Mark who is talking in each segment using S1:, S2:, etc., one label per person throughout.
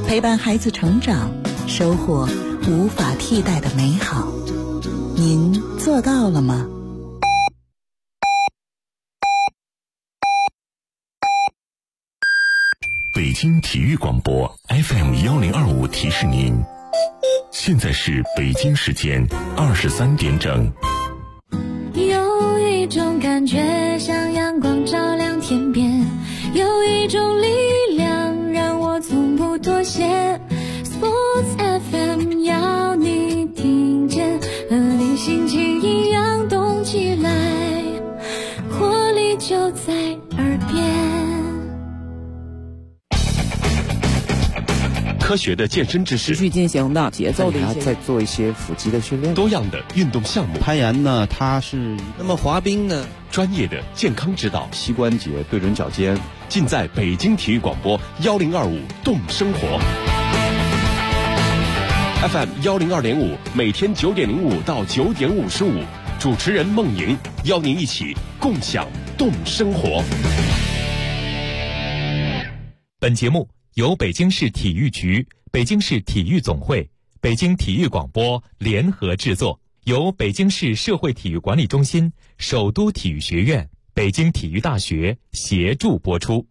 S1: 陪伴孩子成长，收获无法替代的美好。您做到了吗？
S2: 北京体育广播 FM1025提示您，现在是北京时间23点整。
S3: 有一种感觉像阳光照亮天边，有一种力量让我从不妥协。 Sports FM 要你听见，和你心情一样动起来，活力就在耳边。
S4: 科学的健身知识，
S5: 持续进行的节奏的一些，
S6: 再做一些腹肌的训练，
S4: 多样的运动项目。
S6: 攀岩呢，它是
S7: 那么滑冰呢，
S4: 专业的健康指导，
S6: 膝关节对准脚尖，
S4: 尽在北京体育广播1025动生活 FM102.5，每天9点05到9点55，主持人梦莹邀您一起共享动生活。
S8: 本节目由北京市体育局、北京市体育总会、北京体育广播联合制作，由北京市社会体育管理中心、首都体育学院、北京体育大学协助播出。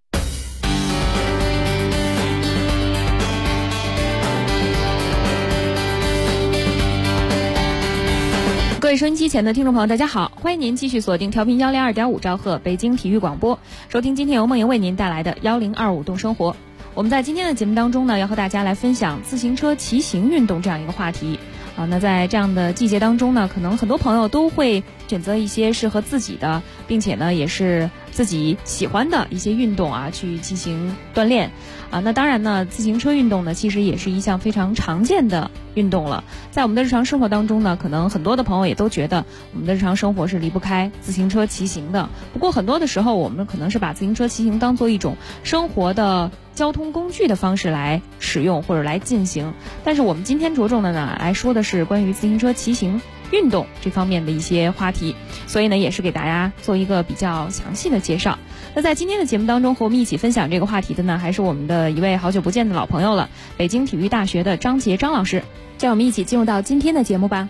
S9: 各位收音机前的听众朋友，大家好，欢迎您继续锁定调频102.5兆赫北京体育广播，收听今天由梦莹为您带来的1025动生活。我们在今天的节目当中呢，要和大家来分享自行车骑行运动这样一个话题。那在这样的季节当中呢，可能很多朋友都会选择一些适合自己的，并且呢也是自己喜欢的一些运动啊，去进行锻炼。那当然呢，自行车运动呢，其实也是一项非常常见的运动了。在我们的日常生活当中呢，可能很多的朋友也都觉得我们的日常生活是离不开自行车骑行的。不过很多的时候，我们可能是把自行车骑行当做一种生活的交通工具的方式来使用或者来进行。但是我们今天着重的呢，来说的是关于自行车骑行运动这方面的一些话题，所以呢也是给大家做一个比较详细的介绍。那在今天的节目当中，和我们一起分享这个话题的呢，还是我们的一位好久不见的老朋友了，北京体育大学的张杰张老师。让我们一起进入到今天的节目吧。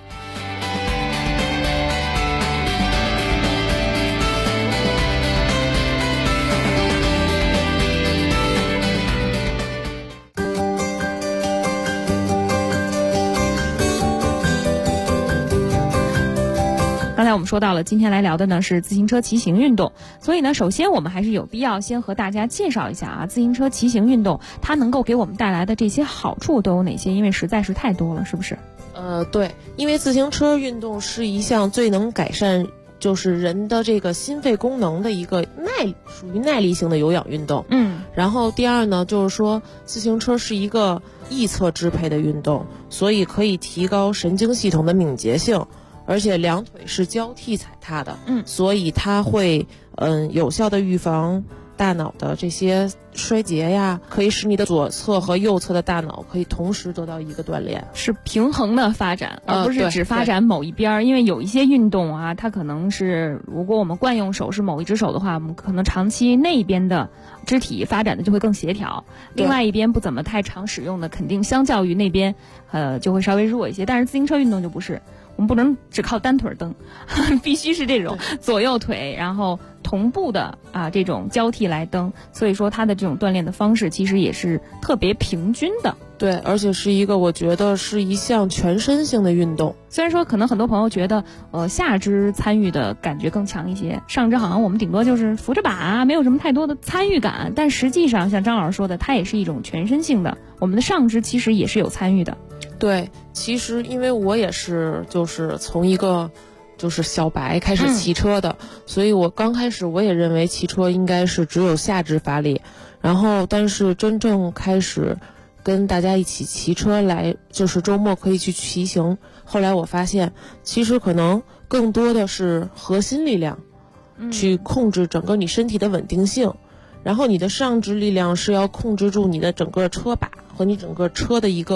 S9: 刚才我们说到了，今天来聊的呢是自行车骑行运动，所以呢，首先我们还是有必要先和大家介绍一下啊，自行车骑行运动它能够给我们带来的这些好处都有哪些？因为实在是太多了，是不是？
S10: 对，因为自行车运动是一项最能改善就是人的这个心肺功能的一个属于耐力性的有氧运动。然后第二呢，就是说自行车是一个翼侧支配的运动，所以可以提高神经系统的敏捷性。而且两腿是交替踩踏的，所以它会有效的预防大脑的这些衰竭呀，可以使你的左侧和右侧的大脑可以同时得到一个锻炼，
S9: 是平衡的发展，而不是只发展某一边。因为有一些运动啊，它可能是如果我们惯用手是某一只手的话，我们可能长期那一边的肢体发展的就会更协调，另外一边不怎么太常使用的，肯定相较于那边就会稍微弱一些。但是自行车运动就不是。我们不能只靠单腿蹬，必须是这种左右腿然后同步的这种交替来蹬，所以说它的这种锻炼的方式其实也是特别平均的。
S10: 对，而且是一个我觉得是一项全身性的运动。
S9: 虽然说可能很多朋友觉得下肢参与的感觉更强一些，上肢好像我们顶多就是扶着把没有什么太多的参与感，但实际上像张老师说的，它也是一种全身性的，我们的上肢其实也是有参与的。
S10: 对，其实因为我也是就是从一个就是小白开始骑车的，所以我刚开始我也认为骑车应该是只有下肢发力，然后但是真正开始跟大家一起骑车来，就是周末可以去骑行，后来我发现其实可能更多的是核心力量去控制整个你身体的稳定性，然后你的上肢力量是要控制住你的整个车把和你整个车的一个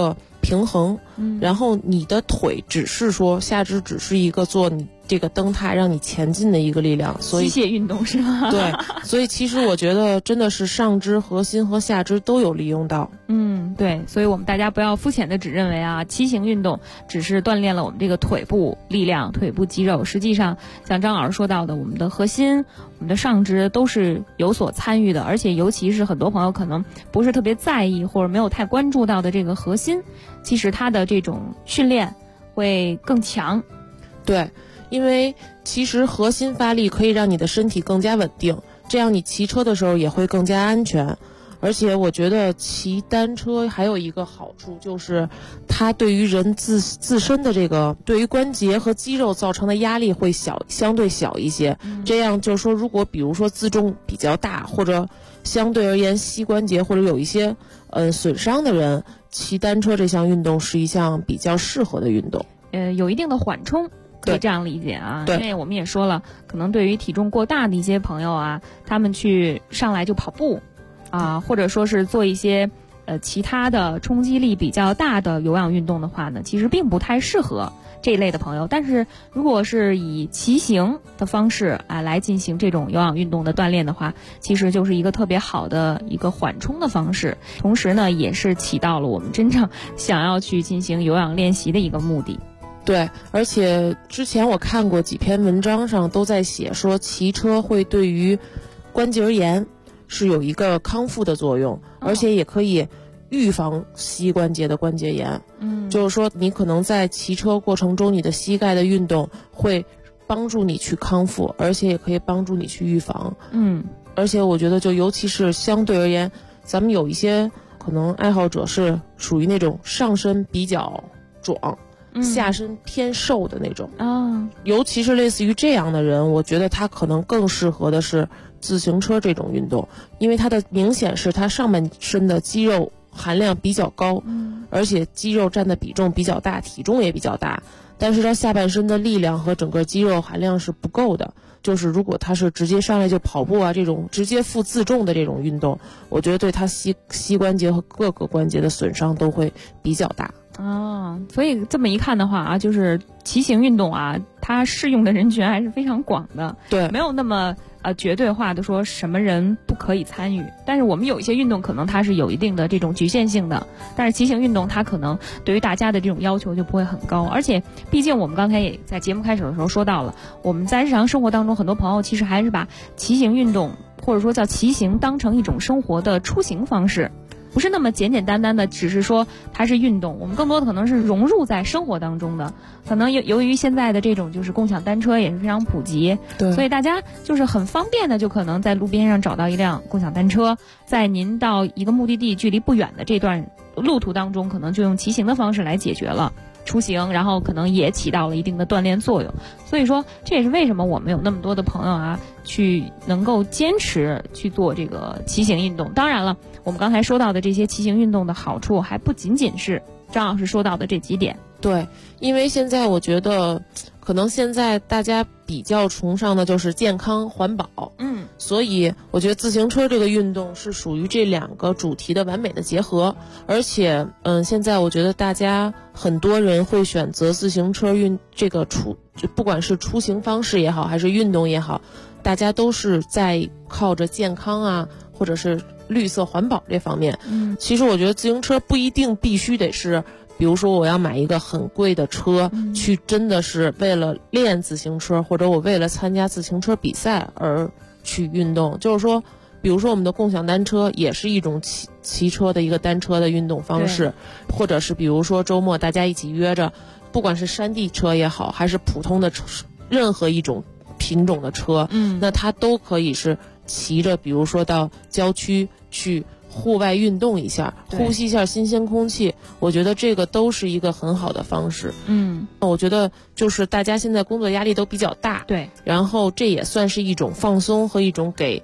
S10: 平衡，然后你的腿只是说下肢只是一个做你这个蹬踏让你前进的一个力量，所以
S9: 机械运动是吧？
S10: 对，所以其实我觉得真的是上肢、核心和下肢都有利用到。
S9: 对，所以我们大家不要肤浅的只认为啊，骑行运动只是锻炼了我们这个腿部力量、腿部肌肉，实际上像张老师说到的，我们的核心、我们的上肢都是有所参与的，而且尤其是很多朋友可能不是特别在意或者没有太关注到的这个核心，其实它的这种训练会更强。
S10: 对，因为其实核心发力可以让你的身体更加稳定，这样你骑车的时候也会更加安全。而且我觉得骑单车还有一个好处，就是它对于人自身的这个对于关节和肌肉造成的压力会相对小一些。这样就是说，如果比如说自重比较大，或者相对而言膝关节或者有一些损伤的人，骑单车这项运动是一项比较适合的运动。
S9: 有一定的缓冲。可以这样理解啊，因为我们也说了，可能对于体重过大的一些朋友啊，他们去上来就跑步啊，或者说是做一些其他的冲击力比较大的有氧运动的话呢，其实并不太适合这一类的朋友。但是如果是以骑行的方式来进行这种有氧运动的锻炼的话，其实就是一个特别好的一个缓冲的方式，同时呢也是起到了我们真正想要去进行有氧练习的一个目的。
S10: 对，而且之前我看过几篇文章上都在写说，骑车会对于关节炎是有一个康复的作用，而且也可以预防膝关节的关节炎。就是说你可能在骑车过程中，你的膝盖的运动会帮助你去康复，而且也可以帮助你去预防。而且我觉得就尤其是相对而言，咱们有一些可能爱好者是属于那种上身比较壮，下身偏瘦的那种尤其是类似于这样的人，我觉得他可能更适合的是自行车这种运动，因为它的明显是他上半身的肌肉含量比较高，而且肌肉占的比重比较大，体重也比较大，但是他下半身的力量和整个肌肉含量是不够的。就是如果他是直接上来就跑步啊，这种直接负自重的这种运动，我觉得对他膝关节和各个关节的损伤都会比较大。
S9: 所以这么一看的话啊，就是骑行运动啊，它适用的人群还是非常广的。
S10: 对，
S9: 没有那么绝对化的说什么人不可以参与。但是我们有一些运动可能它是有一定的这种局限性的，但是骑行运动它可能对于大家的这种要求就不会很高。而且毕竟我们刚才也在节目开始的时候说到了，我们在日常生活当中很多朋友其实还是把骑行运动或者说叫骑行当成一种生活的出行方式，不是那么简简单单的只是说它是运动，我们更多的可能是融入在生活当中的。可能由于现在的这种就是共享单车也是非常普及，
S10: 对，
S9: 所以大家就是很方便的就可能在路边上找到一辆共享单车，在您到一个目的地距离不远的这段路途当中，可能就用骑行的方式来解决了出行，然后可能也起到了一定的锻炼作用。所以说这也是为什么我们有那么多的朋友啊去能够坚持去做这个骑行运动。当然了，我们刚才说到的这些骑行运动的好处还不仅仅是张老师说到的这几点。
S10: 对，因为现在我觉得可能现在大家比较崇尚的就是健康环保，所以我觉得自行车这个运动是属于这两个主题的完美的结合。而且现在我觉得大家很多人会选择自行车这个不管是出行方式也好还是运动也好，大家都是在靠着健康啊或者是绿色环保这方面。其实我觉得自行车不一定必须得是比如说我要买一个很贵的车，去真的是为了练自行车，或者我为了参加自行车比赛而去运动。就是说比如说我们的共享单车也是一种骑车的一个单车的运动方式，或者是比如说周末大家一起约着，不管是山地车也好还是普通的车，任何一种品种的车，那它都可以是骑着比如说到郊区去户外运动一下，呼吸一下新鲜空气，我觉得这个都是一个很好的方式。我觉得就是大家现在工作压力都比较大，
S9: 对，
S10: 然后这也算是一种放松和一种给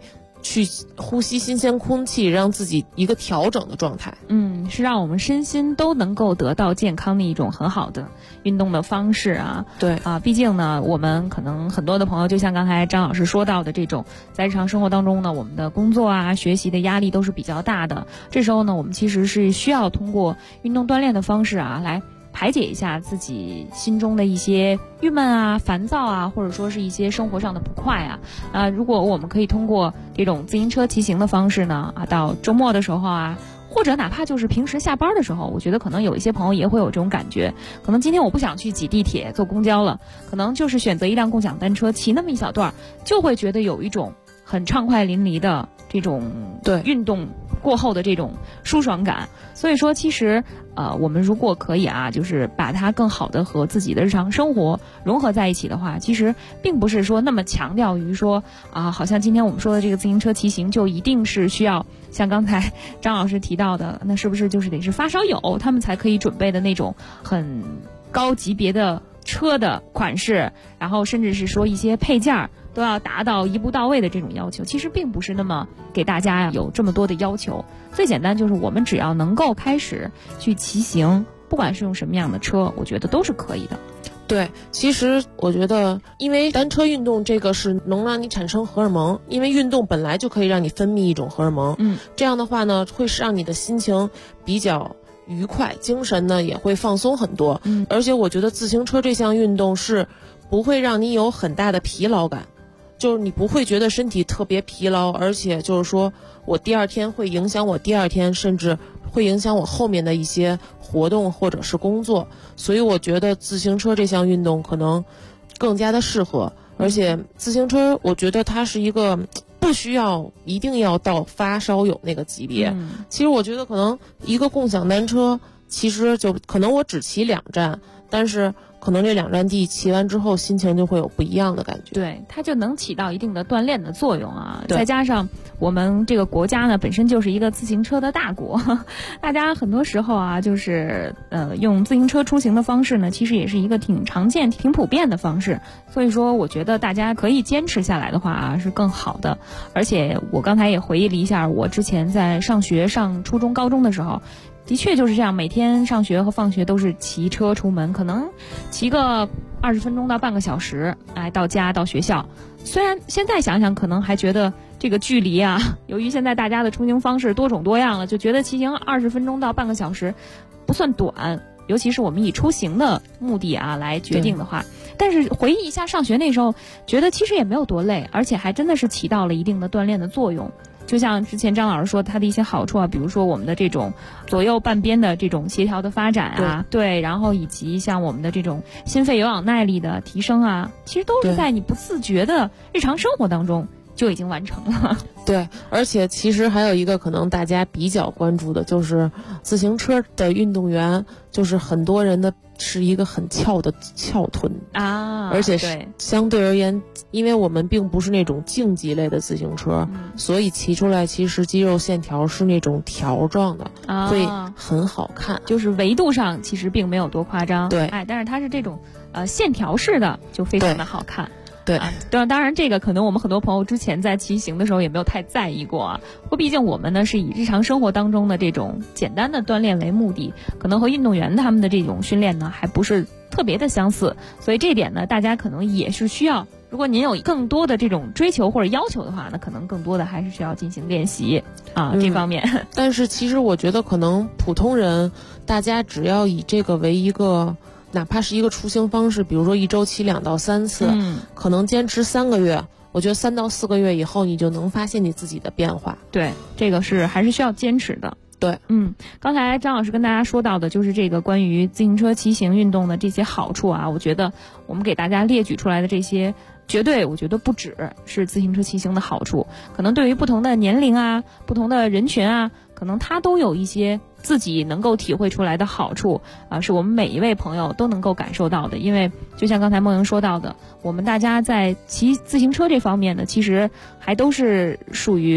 S10: 去呼吸新鲜空气，让自己一个调整的状态。
S9: 是让我们身心都能够得到健康的一种很好的运动的方式啊。
S10: 对
S9: 啊，毕竟呢，我们可能很多的朋友，就像刚才张老师说到的这种，在日常生活当中呢，我们的工作啊、学习的压力都是比较大的。这时候呢，我们其实是需要通过运动锻炼的方式啊，来排解一下自己心中的一些郁闷啊、烦躁啊，或者说是一些生活上的不快啊。如果我们可以通过这种自行车骑行的方式呢，到周末的时候啊，或者哪怕就是平时下班的时候，我觉得可能有一些朋友也会有这种感觉，可能今天我不想去挤地铁、坐公交了，可能就是选择一辆共享单车，骑那么一小段，就会觉得有一种很畅快淋漓的这种运动过后的这种舒爽感。所以说其实我们如果可以就是把它更好的和自己的日常生活融合在一起的话，其实并不是说那么强调于说好像今天我们说的这个自行车骑行就一定是需要像刚才张老师提到的，那是不是就是得是发烧友他们才可以准备的那种很高级别的车的款式，然后甚至是说一些配件都要达到一步到位的这种要求，其实并不是那么给大家有这么多的要求。最简单就是我们只要能够开始去骑行，不管是用什么样的车，我觉得都是可以的。
S10: 对，其实我觉得因为单车运动这个是能让你产生荷尔蒙，因为运动本来就可以让你分泌一种荷尔蒙，这样的话呢会让你的心情比较愉快，精神呢也会放松很多。而且我觉得自行车这项运动是不会让你有很大的疲劳感，就是你不会觉得身体特别疲劳，而且就是说我第二天会影响我第二天，甚至会影响我后面的一些活动或者是工作。所以我觉得自行车这项运动可能更加的适合，而且自行车我觉得它是一个不需要一定要到发烧友那个级别。其实我觉得可能一个共享单车其实就可能我只骑2站，但是可能这2站地骑完之后心情就会有不一样的感觉。
S9: 对，它就能起到一定的锻炼的作用再加上我们这个国家呢本身就是一个自行车的大国，大家很多时候就是用自行车出行的方式呢，其实也是一个挺常见挺普遍的方式。所以说我觉得大家可以坚持下来的话是更好的。而且我刚才也回忆了一下，我之前在上初中高中的时候的确就是这样，每天上学和放学都是骑车出门，可能骑个20分钟到半个小时，到家到学校。虽然现在想想可能还觉得这个距离由于现在大家的出行方式多种多样了，就觉得骑行20分钟到半个小时不算短，尤其是我们以出行的目的来决定的话。但是回忆一下上学那时候，觉得其实也没有多累，而且还真的是起到了一定的锻炼的作用。就像之前张老师说它的一些好处比如说我们的这种左右半边的这种协调的发展对，然后以及像我们的这种心肺有氧耐力的提升其实都是在你不自觉的日常生活当中就已经完成了。
S10: 对，而且其实还有一个可能大家比较关注的就是自行车的运动员，就是很多人的是一个很翘的翘臀而且是相对而言，因为我们并不是那种竞技类的自行车，所以骑出来其实肌肉线条是那种条状的会很好看，
S9: 就是维度上其实并没有多夸张，
S10: 对，
S9: 但是它是这种线条式的就非常的好看。
S10: 对
S9: 当然这个可能我们很多朋友之前在骑行的时候也没有太在意过毕竟我们呢是以日常生活当中的这种简单的锻炼为目的，可能和运动员他们的这种训练呢还不是特别的相似，所以这点呢大家可能也是需要，如果您有更多的这种追求或者要求的话，那可能更多的还是需要进行练习这方面。
S10: 但是其实我觉得可能普通人大家只要以这个为一个哪怕是一个出行方式，比如说1周骑2到3次可能坚持3个月，我觉得3到4个月以后你就能发现你自己的变化。
S9: 对，这个是还是需要坚持的。
S10: 对，
S9: 刚才张老师跟大家说到的就是这个关于自行车骑行运动的这些好处我觉得我们给大家列举出来的这些绝对我觉得不只是自行车骑行的好处，可能对于不同的年龄不同的人群可能它都有一些自己能够体会出来的好处是我们每一位朋友都能够感受到的。因为就像刚才梦莹说到的，我们大家在骑自行车这方面呢，其实还都是属于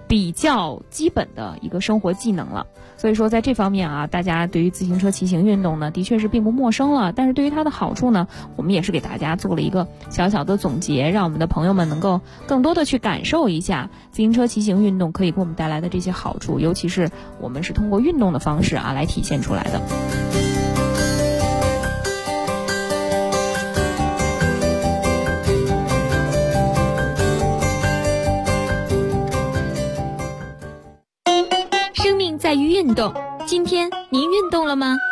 S9: 比较基本的一个生活技能了。所以说在这方面啊，大家对于自行车骑行运动呢，的确是并不陌生了。但是对于它的好处呢，我们也是给大家做了一个小小的总结，让我们的朋友们能够更多的去感受一下自行车骑行运动可以给我们带来的这些好处，尤其是我们是通过运动的方式啊来体现出来的。
S3: 生命在于运动，今天您运动了吗？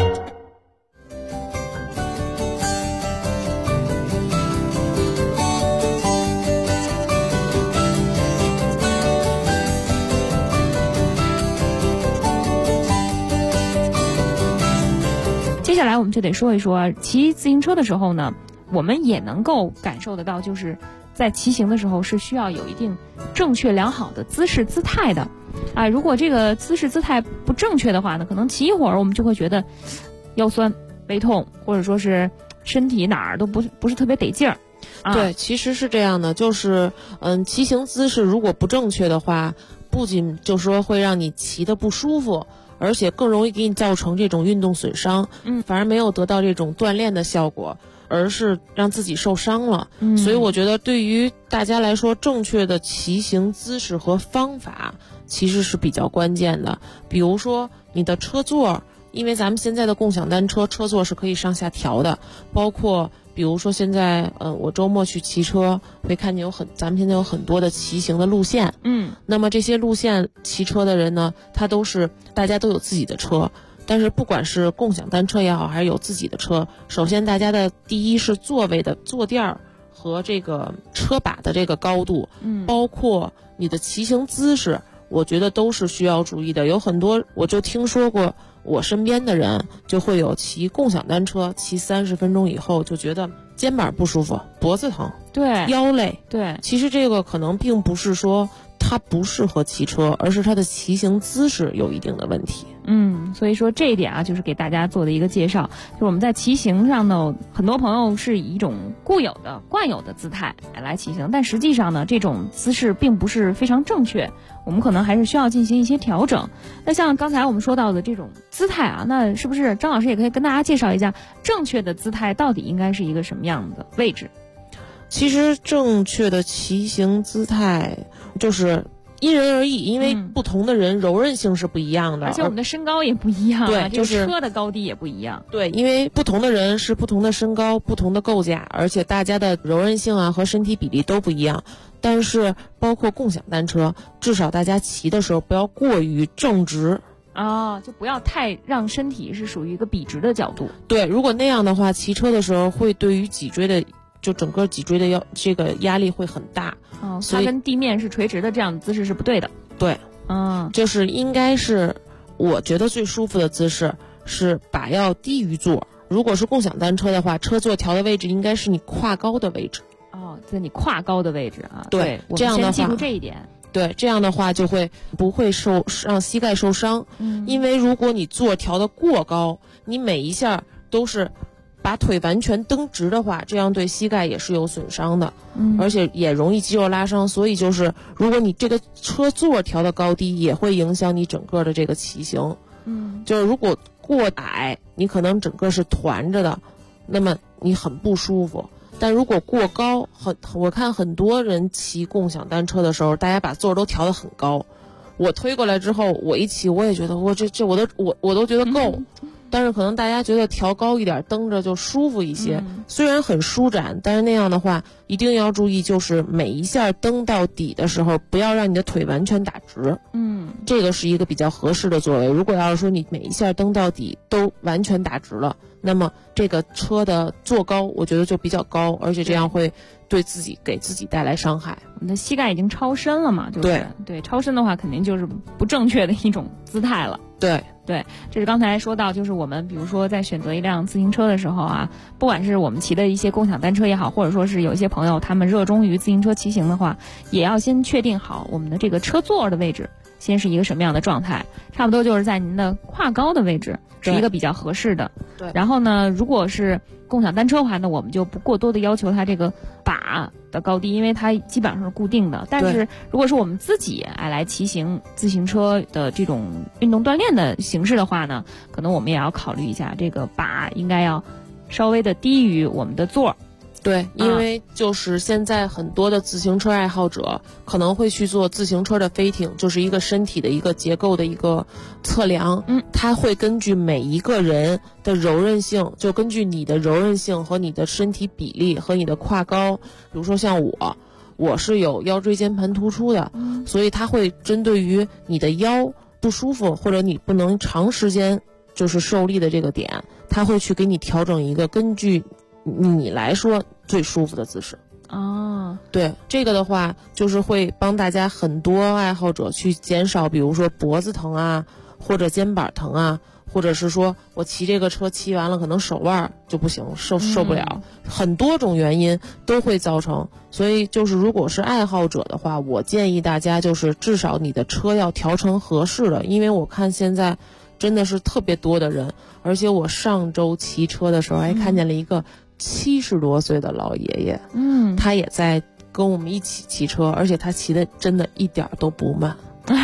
S9: 接下来我们就得说一说，骑自行车的时候呢，我们也能够感受得到，就是在骑行的时候是需要有一定正确良好的姿势姿态的。如果这个姿势姿态不正确的话呢，可能骑一会儿我们就会觉得腰酸背痛，或者说是身体哪儿都不是特别得劲儿。
S10: 对，其实是这样的，就是骑行姿势如果不正确的话，不仅就说会让你骑得不舒服，而且更容易给你造成这种运动损伤，反而没有得到这种锻炼的效果，而是让自己受伤了。所以我觉得对于大家来说，正确的骑行姿势和方法其实是比较关键的。比如说你的车座，因为咱们现在的共享单车车座是可以上下调的，包括比如说现在我周末去骑车会看见咱们现在有很多的骑行的路线，那么这些路线骑车的人呢，大家都有自己的车，但是不管是共享单车也好，还是有自己的车，首先大家的第一是座位的坐垫儿和这个车把的这个高度，包括你的骑行姿势，我觉得都是需要注意的。有很多我就听说过，我身边的人就会有骑共享单车骑30分钟以后就觉得肩膀不舒服，脖子疼，
S9: 对，
S10: 腰累，
S9: 对。
S10: 其实这个可能并不是说他不适合骑车，而是他的骑行姿势有一定的问题。
S9: 所以说这一点啊，就是给大家做的一个介绍。就是我们在骑行上呢，很多朋友是以一种惯有的姿态来骑行，但实际上呢，这种姿势并不是非常正确，我们可能还是需要进行一些调整。那像刚才我们说到的这种姿态啊，那是不是张老师也可以跟大家介绍一下正确的姿态到底应该是一个什么样的位置？
S10: 其实正确的骑行姿态就是因人而异，因为不同的人柔韧性是不一样的，
S9: 而且我们的身高也不一样，
S10: 对，就是
S9: 车的高低也不一样。
S10: 对，因为不同的人是不同的身高、不同的构架，而且大家的柔韧性啊和身体比例都不一样。但是包括共享单车，至少大家骑的时候不要过于正直。
S9: 就不要太让身体是属于一个笔直的角度。
S10: 对，如果那样的话，骑车的时候会对于脊椎的就整个脊椎的这个压力会很大。
S9: 它跟地面是垂直的这样的姿势是不对的。
S10: 对，就是应该是我觉得最舒服的姿势是把要低于座。如果是共享单车的话，车座调的位置应该是你胯高的位置。
S9: 在你胯高的位置啊。
S10: 对，这样的话
S9: 先记住这一点。
S10: 对，这样的话就不会让膝盖受伤。因为如果你座调的过高，你每一下都是把腿完全蹬直的话，这样对膝盖也是有损伤的，而且也容易肌肉拉伤。所以就是如果你这个车座调的高低，也会影响你整个的这个骑行。就是如果过矮，你可能整个是团着的，那么你很不舒服。但如果过高，我看很多人骑共享单车的时候，大家把座都调得很高。我推过来之后，我一骑我也觉得我都觉得够。但是可能大家觉得调高一点蹬着就舒服一些，虽然很舒展，但是那样的话一定要注意，就是每一下蹬到底的时候，不要让你的腿完全打直。这个是一个比较合适的座位。如果要是说你每一下蹬到底都完全打直了，那么这个车的坐高我觉得就比较高，而且这样会给自己带来伤害。
S9: 我们的膝盖已经超深了嘛，就是对超深的话肯定就是不正确的一种姿态了。对，这是刚才说到，就是我们比如说在选择一辆自行车的时候啊，不管是我们骑的一些共享单车也好，或者说是有一些朋友他们热衷于自行车骑行的话，也要先确定好我们的这个车座的位置先是一个什么样的状态，差不多就是在您的胯高的位置是一个比较合适的。对，然后呢，如果是共享单车的话，那我们就不过多的要求它这个把的高低，因为它基本上是固定的。但是如果是我们自己来骑行自行车的这种运动锻炼的形式的话呢，可能我们也要考虑一下，这个把应该要稍微的低于我们的座。
S10: 对，因为就是现在很多的自行车爱好者可能会去做自行车的飞艇，就是一个身体的一个结构的一个测量。它会根据每一个人的柔韧性，就根据你的柔韧性和你的身体比例和你的胯高，比如说像我是有腰椎间盘突出的，所以它会针对于你的腰不舒服或者你不能长时间就是受力的这个点，它会去给你调整一个根据你来说最舒服的姿势。对，这个的话就是会帮大家很多爱好者去减少比如说脖子疼啊，或者肩膀疼啊，或者是说我骑这个车骑完了可能手腕就不行，受不了，很多种原因都会造成。所以就是如果是爱好者的话，我建议大家就是至少你的车要调成合适的，因为我看现在真的是特别多的人，而且我上周骑车的时候还看见了一个70多岁的老爷爷，他也在跟我们一起骑车，而且他骑的真的一点都不慢。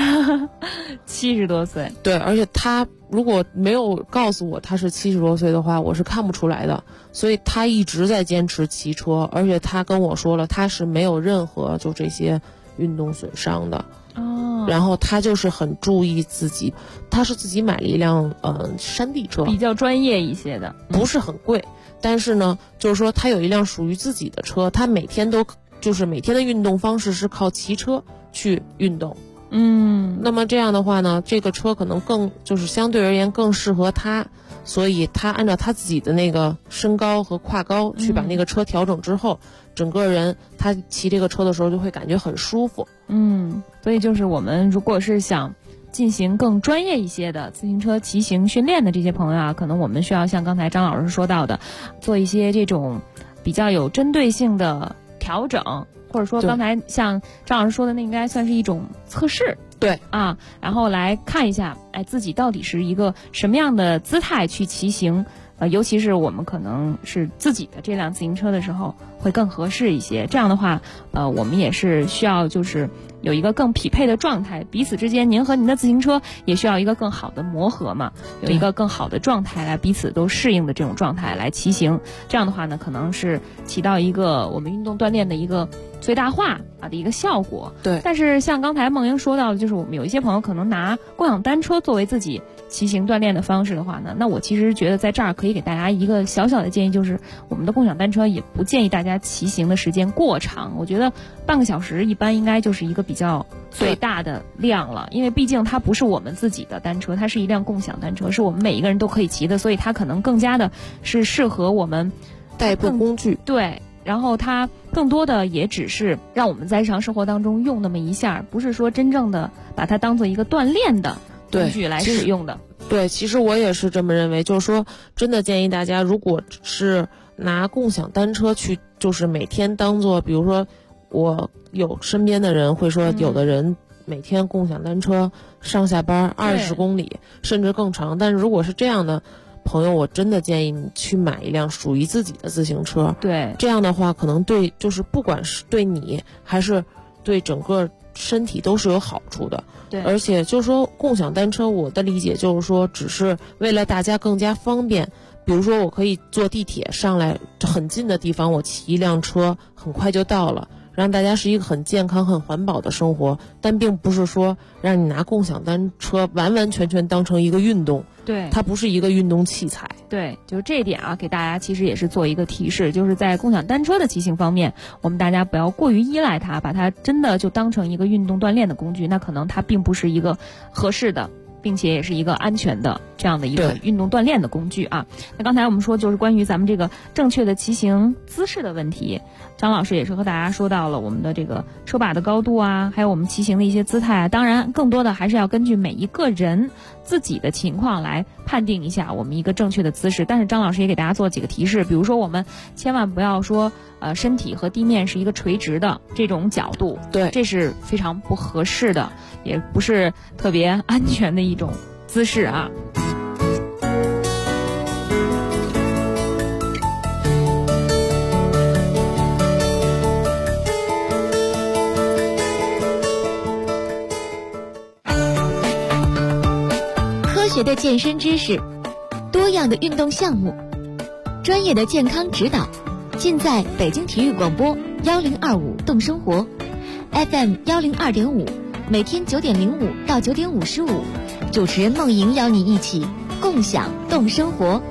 S9: 70多岁，
S10: 对，而且他如果没有告诉我他是70多岁的话，我是看不出来的。所以他一直在坚持骑车，而且他跟我说了，他是没有任何就这些运动损伤的。然后他就是很注意自己，他是自己买了一辆山地车，
S9: 比较专业一些的，
S10: 不是很贵。但是呢，就是说他有一辆属于自己的车，他每天的运动方式是靠骑车去运动。那么这样的话呢，这个车可能更就是相对而言更适合他，所以他按照他自己的那个身高和胯高去把那个车调整之后，整个人他骑这个车的时候就会感觉很舒服。
S9: 所以就是我们如果是想进行更专业一些的自行车骑行训练的这些朋友啊，可能我们需要像刚才张老师说到的，做一些这种比较有针对性的调整，或者说刚才像张老师说的，那应该算是一种测试。
S10: 对
S9: 啊，然后来看一下，自己到底是一个什么样的姿态去骑行，尤其是我们可能是自己的这辆自行车的时候，会更合适一些。这样的话，我们也是需要就是有一个更匹配的状态，彼此之间，您和您的自行车也需要一个更好的磨合嘛，有一个更好的状态来彼此都适应的这种状态来骑行。这样的话呢，可能是起到一个我们运动锻炼的一个最大化的一个效果。
S10: 对，
S9: 但是像刚才梦莹说到的，就是我们有一些朋友可能拿共享单车作为自己骑行锻炼的方式的话呢，那我其实觉得在这儿可以给大家一个小小的建议，就是我们的共享单车也不建议大家骑行的时间过长，我觉得半个小时一般应该就是一个比较最大的量了，因为毕竟它不是我们自己的单车，它是一辆共享单车，是我们每一个人都可以骑的，所以它可能更加的是适合我们
S10: 代步工具。
S9: 对，然后它更多的也只是让我们在日常生活当中用那么一下，不是说真正的把它当做一个锻炼的工具来使用的。
S10: 对，其实我也是这么认为，就是说真的建议大家，如果是拿共享单车去就是每天当做，比如说我有身边的人会说，有的人每天共享单车上下班20公里甚至更长，但是如果是这样的朋友，我真的建议你去买一辆属于自己的自行车。
S9: 对，
S10: 这样的话可能对就是不管是对你还是对整个身体都是有好处的。
S9: 对，
S10: 而且就是说共享单车我的理解就是说只是为了大家更加方便，比如说我可以坐地铁上来很近的地方，我骑一辆车很快就到了，让大家是一个很健康很环保的生活，但并不是说让你拿共享单车完完全全当成一个运动。
S9: 对，
S10: 它不是一个运动器材。
S9: 对，就是这一点啊，给大家其实也是做一个提示，就是在共享单车的骑行方面，我们大家不要过于依赖它，把它真的就当成一个运动锻炼的工具，那可能它并不是一个合适的并且也是一个安全的这样的一个运动锻炼的工具啊。那刚才我们说就是关于咱们这个正确的骑行姿势的问题，张老师也是和大家说到了我们的这个车把的高度啊，还有我们骑行的一些姿态啊，当然更多的还是要根据每一个人自己的情况来判定一下我们一个正确的姿势。但是张老师也给大家做几个提示，比如说我们千万不要说身体和地面是一个垂直的这种角度，
S10: 对，
S9: 这是非常不合适的，也不是特别安全的一种姿势啊。
S3: 学的健身知识，多样的运动项目，专业的健康指导，尽在北京体育广播1025动生活 FM 102.5，每天9点05到9点55，主持人梦莹邀你一起共享动生活。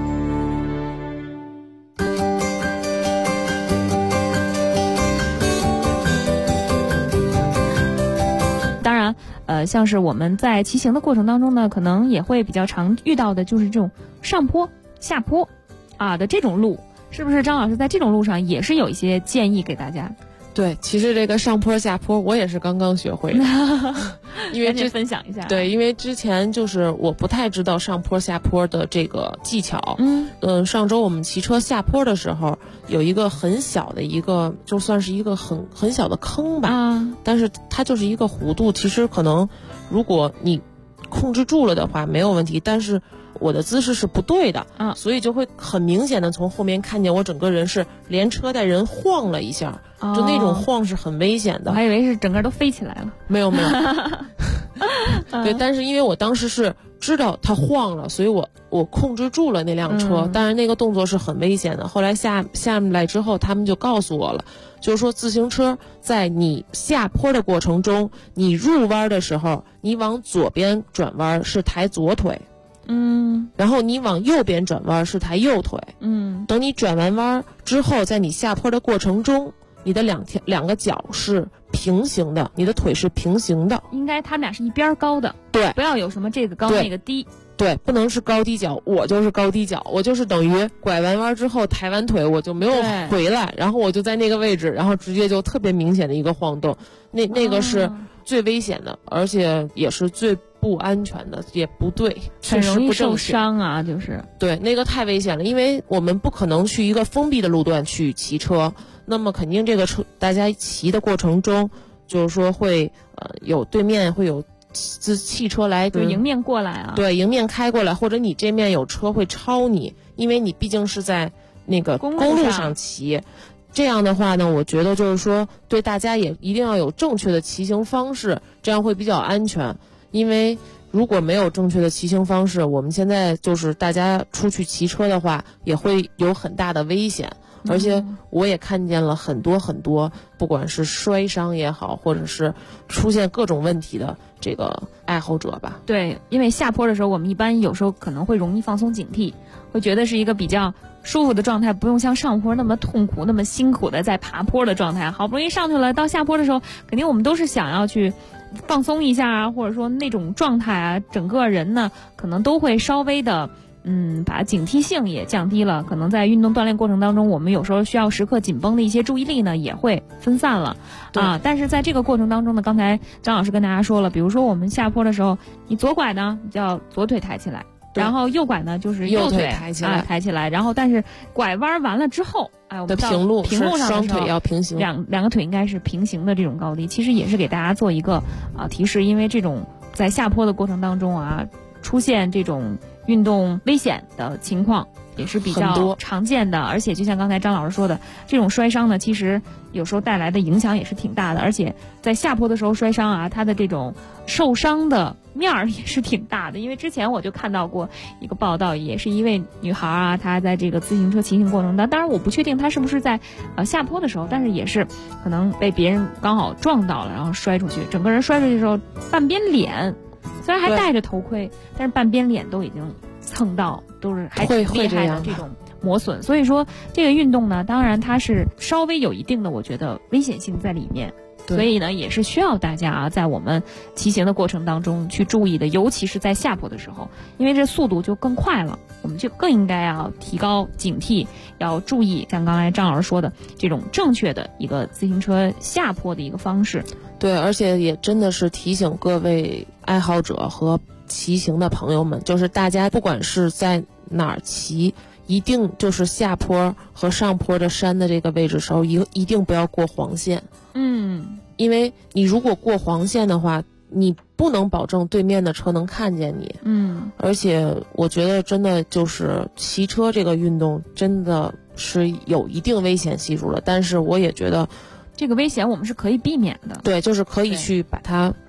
S9: 当然像是我们在骑行的过程当中呢，可能也会比较常遇到的就是这种上坡下坡的这种路，是不是张老师在这种路上也是有一些建议给大家？
S10: 对，其实这个上坡下坡我也是刚刚学会的因为
S9: 分享一下。
S10: 对，因为之前就是我不太知道上坡下坡的这个技巧。上周我们骑车下坡的时候，有一个很小的一个，就算是一个很小的坑吧，但是它就是一个弧度，其实可能如果你控制住了的话没有问题，但是我的姿势是不对的，所以就会很明显的从后面看见我整个人是连车带人晃了一下，就那种晃是很危险的。
S9: 我还以为是整个都飞起来了。
S10: 没有对，但是因为我当时是知道它晃了，所以我控制住了那辆车，但是那个动作是很危险的。后来下来之后，他们就告诉我了，就是说自行车在你下坡的过程中，你入弯的时候，你往左边转弯是抬左腿，然后你往右边转弯是抬右腿，等你转完弯之后，在你下坡的过程中，你的两个脚是平行的，你的腿是平行的，
S9: 应该他们俩是一边高的，
S10: 对，
S9: 不要有什么这个高那个低，
S10: 对，不能是高低脚，我就是高低脚，我就是等于拐完弯之后抬完腿，我就没有回来，然后我就在那个位置，然后直接就特别明显的一个晃动，那个是最危险的，而且也是最不安全的，也不对，
S9: 很容易受伤啊，就是
S10: 对，那个太危险了，因为我们不可能去一个封闭的路段去骑车，那么肯定这个车大家骑的过程中，就是说会有对面会有汽车来，
S9: 就迎面过来啊，
S10: 对，迎面开过来，或者你这面有车会超你，因为你毕竟是在那个公路上骑。这样的话呢，我觉得就是说对大家也一定要有正确的骑行方式，这样会比较安全。因为如果没有正确的骑行方式，我们现在就是大家出去骑车的话，也会有很大的危险。而且我也看见了很多，不管是摔伤也好，或者是出现各种问题的这个爱好者吧。
S9: 对，因为下坡的时候，我们一般有时候可能会容易放松警惕，会觉得是一个比较舒服的状态，不用像上坡那么痛苦、那么辛苦的在爬坡的状态。好不容易上去了，到下坡的时候，肯定我们都是想要去放松一下啊，或者说那种状态啊，整个人呢可能都会稍微的把警惕性也降低了，可能在运动锻炼过程当中，我们有时候需要时刻紧绷的一些注意力呢也会分散了但是在这个过程当中呢，刚才张老师跟大家说了，比如说我们下坡的时候，你左拐呢叫左腿抬起来，然后右拐呢就是右腿抬起来，然后但是拐弯完了之后，我们
S10: 平路
S9: 上
S10: 双腿要平行，
S9: 两个腿应该是平行的这种高低，其实也是给大家做一个提示，因为这种在下坡的过程当中出现这种运动危险的情况也是比较常见的，而且就像刚才张老师说的，这种摔伤呢，其实有时候带来的影响也是挺大的，而且在下坡的时候摔伤它的这种受伤的面儿也是挺大的。因为之前我就看到过一个报道，也是一位女孩她在这个自行车骑行过程当然我不确定她是不是在下坡的时候，但是也是可能被别人刚好撞到了，然后摔出去，整个人摔出去的时候，半边脸虽然还戴着头盔，但是半边脸都已经蹭到，都是还挺厉害的这种磨损。所以说这个运动呢，当然它是稍微有一定的我觉得危险性在里面，所以呢也是需要大家在我们骑行的过程当中去注意的，尤其是在下坡的时候，因为这速度就更快了，我们就更应该要提高警惕，要注意像刚才张老师说的这种正确的一个自行车下坡的一个方式。
S10: 对，而且也真的是提醒各位爱好者和骑行的朋友们，就是大家不管是在哪儿骑，一定就是下坡和上坡的山的这个位置时候，一定不要过黄线。因为你如果过黄线的话，你不能保证对面的车能看见你。而且我觉得真的就是骑车这个运动真的是有一定危险系数的，但是我也觉得
S9: 这个危险我们是可以避免的。
S10: 对，就是可以去把它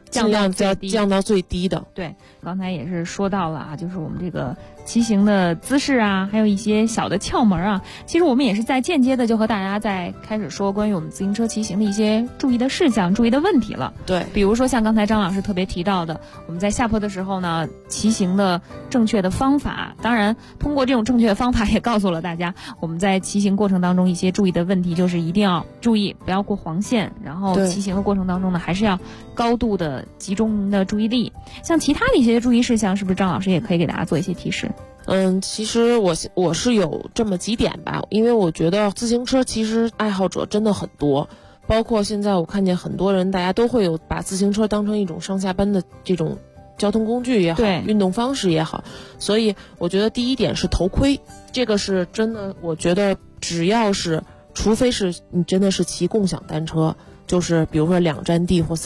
S10: 尽量降到最低的。
S9: 对，刚才也是说到了啊，就是我们这个骑行的姿势啊，还有一些小的窍门啊，其实我们也是在间接的就和大家在开始说关于我们自行车骑行的一些注意的事项、注意的问题了。
S10: 对，
S9: 比如说像刚才张老师特别提到的，我们在下坡的时候呢，骑行的正确的方法，当然通过这种正确的方法也告诉了大家，我们在骑行过程当中一些注意的问题，就是一定要注意不要过黄线，然后骑行的过程当中呢，还是要高度的集中的注意力。像其他的一些注意事项，是不是张老师也可以给大家做一些提示？
S10: 其实我是有这么几点吧，因为我觉得自行车其实爱好者真的很多，包括现在我看见很多人大家都会有把自行车当成一种上下班的这种交通工具也好，运动方式也好，所以我觉得第一点是头盔，这个是真的，我觉得只要是除非是你真的是骑共享单车，就是比如说2站地或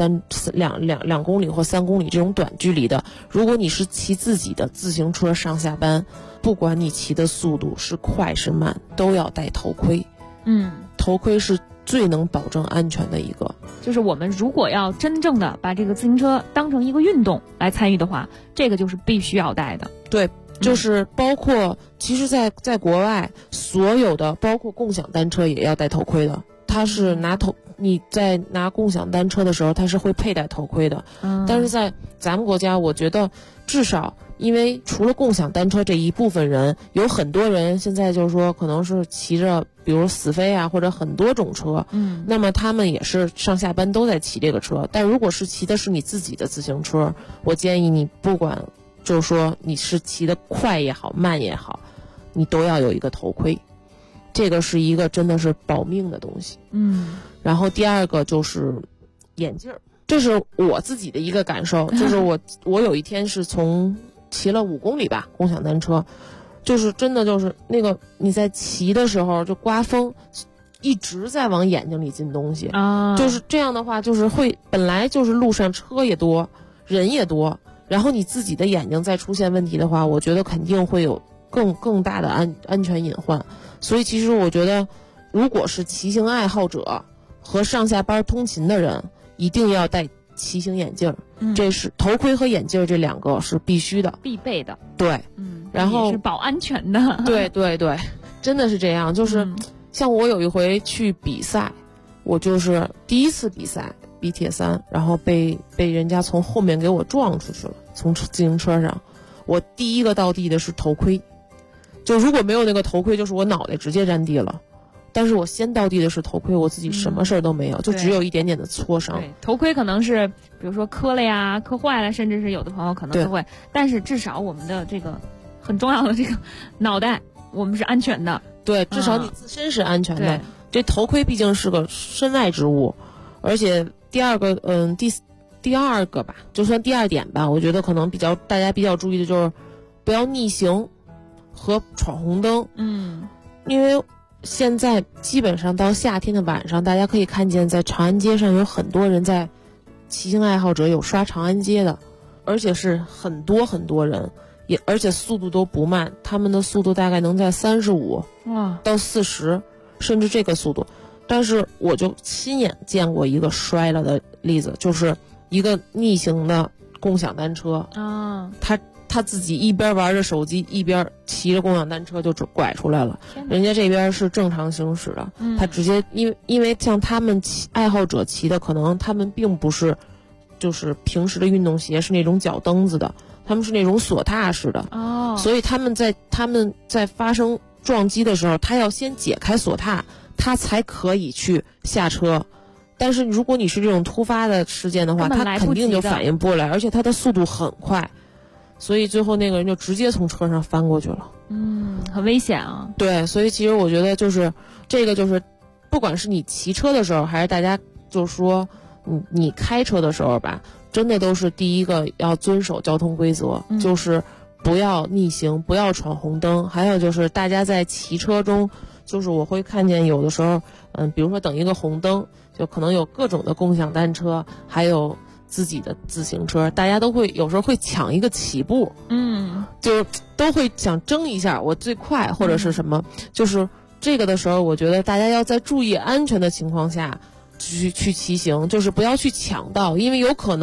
S10: 2公里或3公里这种短距离的，如果你是骑自己的自行车上下班，不管你骑的速度是快是慢，都要戴头盔。头盔是最能保证安全的一个。
S9: 就是我们如果要真正的把这个自行车当成一个运动来参与的话，这个就是必须要戴的。
S10: 对，就是包括其实在国外所有的包括共享单车也要戴头盔的，它是你在拿共享单车的时候它是会佩戴头盔的。但是在咱们国家我觉得至少因为除了共享单车这一部分人，有很多人现在就是说可能是骑着比如死飞啊或者很多种车，那么他们也是上下班都在骑这个车。但如果是骑的是你自己的自行车，我建议你不管就是说你是骑得快也好慢也好，你都要有一个头盔，这个是一个真的是保命的东西。然后第二个就是眼镜，这是我自己的一个感受，就是我有一天是从骑了5公里吧共享单车，就是真的就是那个你在骑的时候就刮风一直在往眼睛里进东西就是这样的话就是会本来就是路上车也多人也多，然后你自己的眼睛再出现问题的话，我觉得肯定会有更大的安全隐患。所以其实我觉得如果是骑行爱好者和上下班通勤的人一定要戴骑行眼镜，这是头盔和眼镜这2个是必须的
S9: 必备的。
S10: 对，然后
S9: 也是保安全的。
S10: 对对对，真的是这样。就是像我有一回去比赛，我就是第一次比赛比铁3，然后被人家从后面给我撞出去了，从自行车上。我第一个到地的是头盔，就如果没有那个头盔，就是我脑袋直接沾地了。但是我先到地的是头盔，我自己什么事儿都没有，就只有一点点的挫伤。
S9: 对，头盔可能是比如说磕了呀、磕坏了，甚至是有的朋友可能都会，但是至少我们的这个很重要的这个脑袋，我们是安全的。
S10: 对，至少你自身是安全的。这头盔毕竟是个身外之物，而且第二个吧，就算第2点吧，我觉得可能大家比较注意的就是不要逆行和闯红灯。因为现在基本上到夏天的晚上，大家可以看见在长安街上有很多人在骑行爱好者有刷长安街的，而且是很多人，而且速度都不慢，他们的速度大概能在35到40，甚至这个速度。但是我就亲眼见过一个摔了的例子，就是一个逆行的共享单车他自己一边玩着手机一边骑着共享单车就拐出来了，人家这边是正常行驶的，他直接因为像他们爱好者骑的，可能他们并不是就是平时的运动鞋是那种脚蹬子的，他们是那种锁踏式的所以他们在发生撞击的时候，他要先解开锁踏，他才可以去下车。但是如果你是这种突发的事件的话，他肯定就反应不过来，而且他的速度很快，所以最后那个人就直接从车上翻过去了。
S9: 很危险啊。
S10: 对，所以其实我觉得就是这个就是不管是你骑车的时候，还是大家就是说你开车的时候吧，真的都是第一个要遵守交通规则，就是不要逆行，不要闯红灯。还有就是大家在骑车中，就是我会看见有的时候比如说等一个红灯，就可能有各种的共享单车还有自己的自行车，大家都会有时候会抢一个起步，就都会想争一下我最快或者是什么，就是这个的时候我觉得大家要在注意安全的情况下去骑行，就是不要去抢道，因为有可能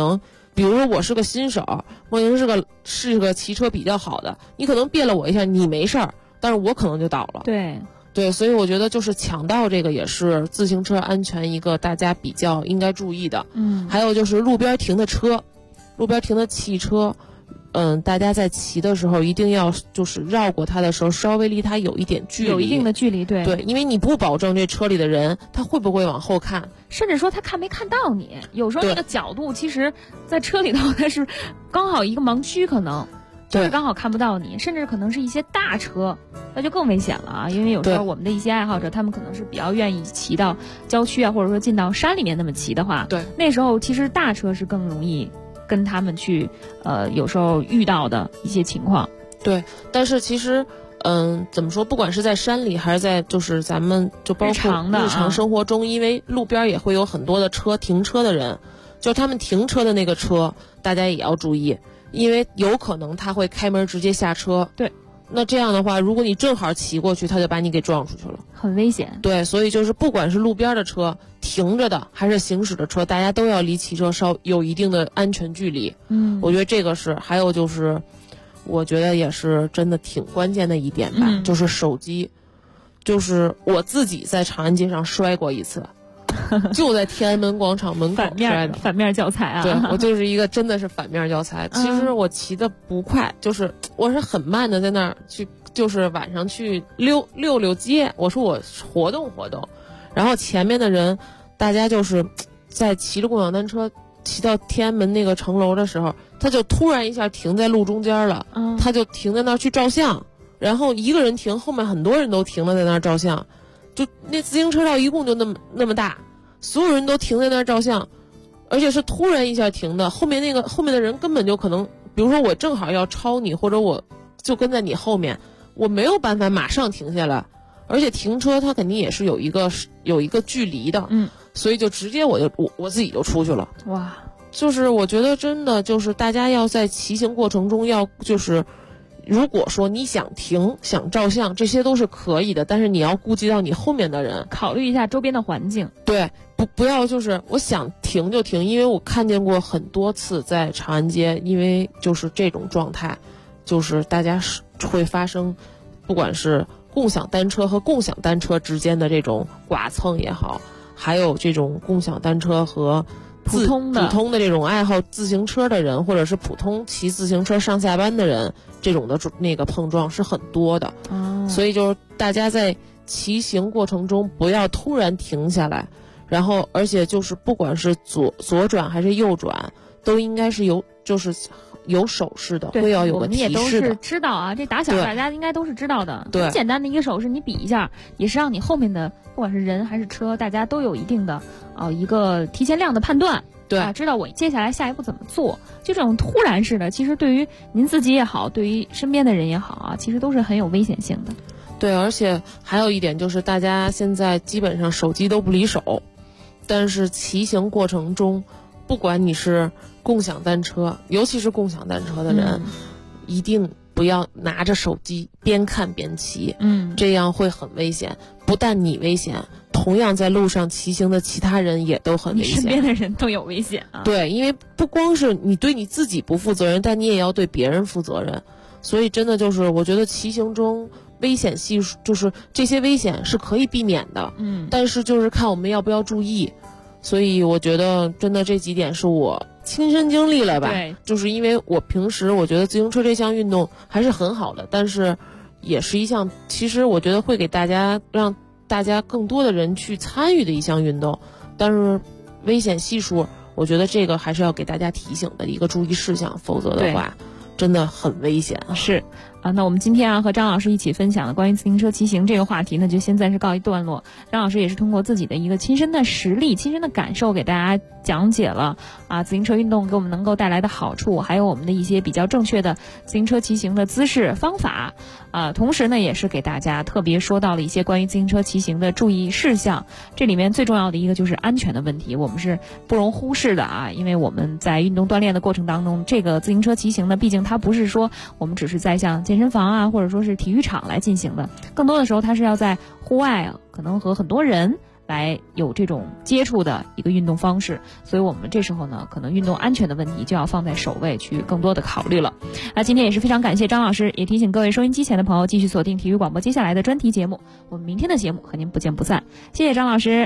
S10: 比如说我是个新手，梦莹是个骑车比较好的，你可能别了我一下，你没事儿，但是我可能就倒了。对，所以我觉得就是抢道这个也是自行车安全一个大家比较应该注意的。还有就是路边停的车，路边停的汽车。大家在骑的时候一定要就是绕过它的时候，稍微离它有一点距离，
S9: 有一定的距离，对，
S10: 因为你不保证这车里的人他会不会往后看，
S9: 甚至说他看没看到你，有时候那个角度其实在车里头它是刚好一个盲区，可能就是刚好看不到你，甚至可能是一些大车，那就更危险了啊！因为有时候我们的一些爱好者，他们可能是比较愿意骑到郊区啊，或者说进到山里面那么骑的话，那时候其实大车是更容易跟他们去有时候遇到的一些情况。
S10: 对，但是其实怎么说，不管是在山里还是在就是咱们就包括日常生活中，因为路边也会有很多的车停车的人，就他们停车的那个车大家也要注意，因为有可能他会开门直接下车。
S9: 对，
S10: 那这样的话，如果你正好骑过去，他就把你给撞出去了，
S9: 很危险。
S10: 对，所以就是不管是路边的车停着的还是行驶的车，大家都要离骑车稍有一定的安全距离。我觉得这个是，还有就是我觉得也是真的挺关键的一点吧，就是手机。就是我自己在长安街上摔过一次就在天安门广场门口摔的，
S9: 反面教材啊！
S10: 对，我就是一个真的是反面教材。其实我骑的不快，就是我是很慢的在那儿去，就是晚上去溜街。我说我活动活动，然后前面的人，大家就是在骑着共享单车骑到天安门那个城楼的时候，他就突然一下停在路中间了，他就停在那儿去照相，然后一个人停，后面很多人都停了在那儿照相。就那自行车道一共就那么大，所有人都停在那儿照相，而且是突然一下停的。后面的人根本就可能，比如说我正好要超你，或者我就跟在你后面，我没有办法马上停下来，而且停车它肯定也是有一个距离的，所以就直接我自己就出去了。
S9: 哇，
S10: 就是我觉得真的就是大家要在骑行过程中要就是。如果说你想停想照相，这些都是可以的，但是你要顾及到你后面的人，
S9: 考虑一下周边的环境。
S10: 对，不要就是我想停就停，因为我看见过很多次在长安街，因为就是这种状态，就是大家会发生，不管是共享单车和共享单车之间的这种剐蹭也好，还有这种共享单车和普通的这种爱好自行车的人，或者是普通骑自行车上下班的人，这种的那个碰撞是很多的。所以就是大家在骑行过程中不要突然停下来，然后而且就是不管是左转还是右转，都应该是有手势的，会要有个提示的。
S9: 我们也都是知道啊，这打小大家应该都是知道的。
S10: 对，
S9: 很简单的一个手势，你比一下，也是让你后面的不管是人还是车，大家都有一定的一个提前量的判断。
S10: 对，
S9: 知道我接下来下一步怎么做。就这种突然式的，其实对于您自己也好，对于身边的人也好啊，其实都是很有危险性的。
S10: 对，而且还有一点就是，大家现在基本上手机都不离手，但是骑行过程中，不管你是共享单车，尤其是共享单车的人，一定不要拿着手机边看边骑，这样会很危险。不但你危险，同样在路上骑行的其他人也都很危险，
S9: 你身边的人都有危险啊。
S10: 对，因为不光是你对你自己不负责任，但你也要对别人负责任。所以真的就是我觉得骑行中危险系数，就是这些危险是可以避免的，但是就是看我们要不要注意。所以我觉得真的这几点是我亲身经历了吧。
S9: 对，
S10: 就是因为我平时我觉得自行车这项运动还是很好的，但是也是一项其实我觉得会给让大家更多的人去参与的一项运动，但是危险系数我觉得这个还是要给大家提醒的一个注意事项，否则的话真的很危险。
S9: 是那我们今天和张老师一起分享的关于自行车骑行这个话题呢，就先暂时告一段落。张老师也是通过自己的一个亲身的实例、亲身的感受，给大家讲解了自行车运动给我们能够带来的好处，还有我们的一些比较正确的自行车骑行的姿势方法。同时呢，也是给大家特别说到了一些关于自行车骑行的注意事项。这里面最重要的一个就是安全的问题，我们是不容忽视的因为我们在运动锻炼的过程当中，这个自行车骑行呢，毕竟它不是说我们只是在像健身房或者说是体育场来进行的，更多的时候它是要在户外可能和很多人来有这种接触的一个运动方式，所以我们这时候呢，可能运动安全的问题就要放在首位去更多的考虑了。那今天也是非常感谢张老师，也提醒各位收音机前的朋友继续锁定体育广播接下来的专题节目，我们明天的节目和您不见不散。谢谢张老师。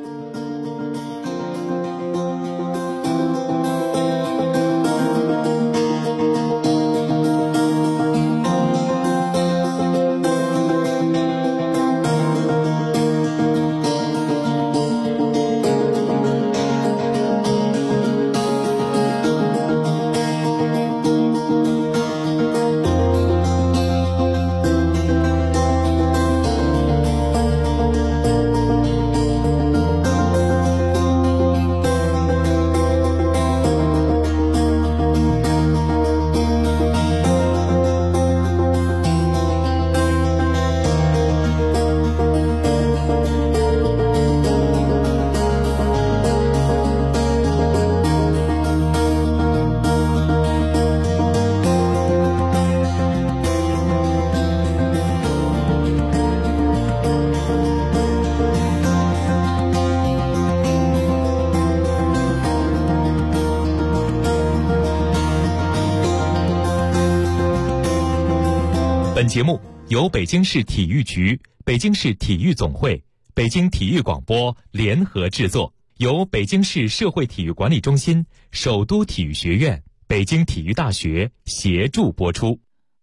S8: 本节目由北京市体育局、北京市体育总会、北京体育广播联合制作，由北京市社会体育管理中心、首都体育学院、北京体育大学协助播出。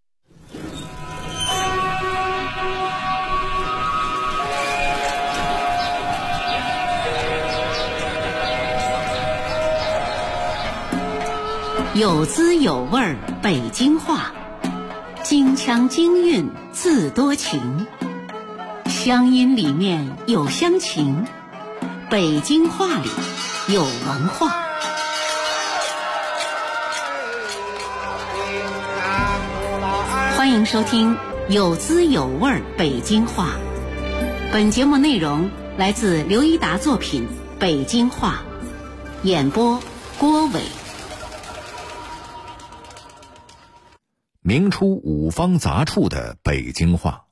S1: 有滋有味儿北京话，京腔京韵自多情，乡音里面有乡情，北京话里有文化。欢迎收听有滋有味儿北京话。本节目内容来自刘一达作品《北京话》，演播郭伟。
S7: 明初五方杂处的北京话。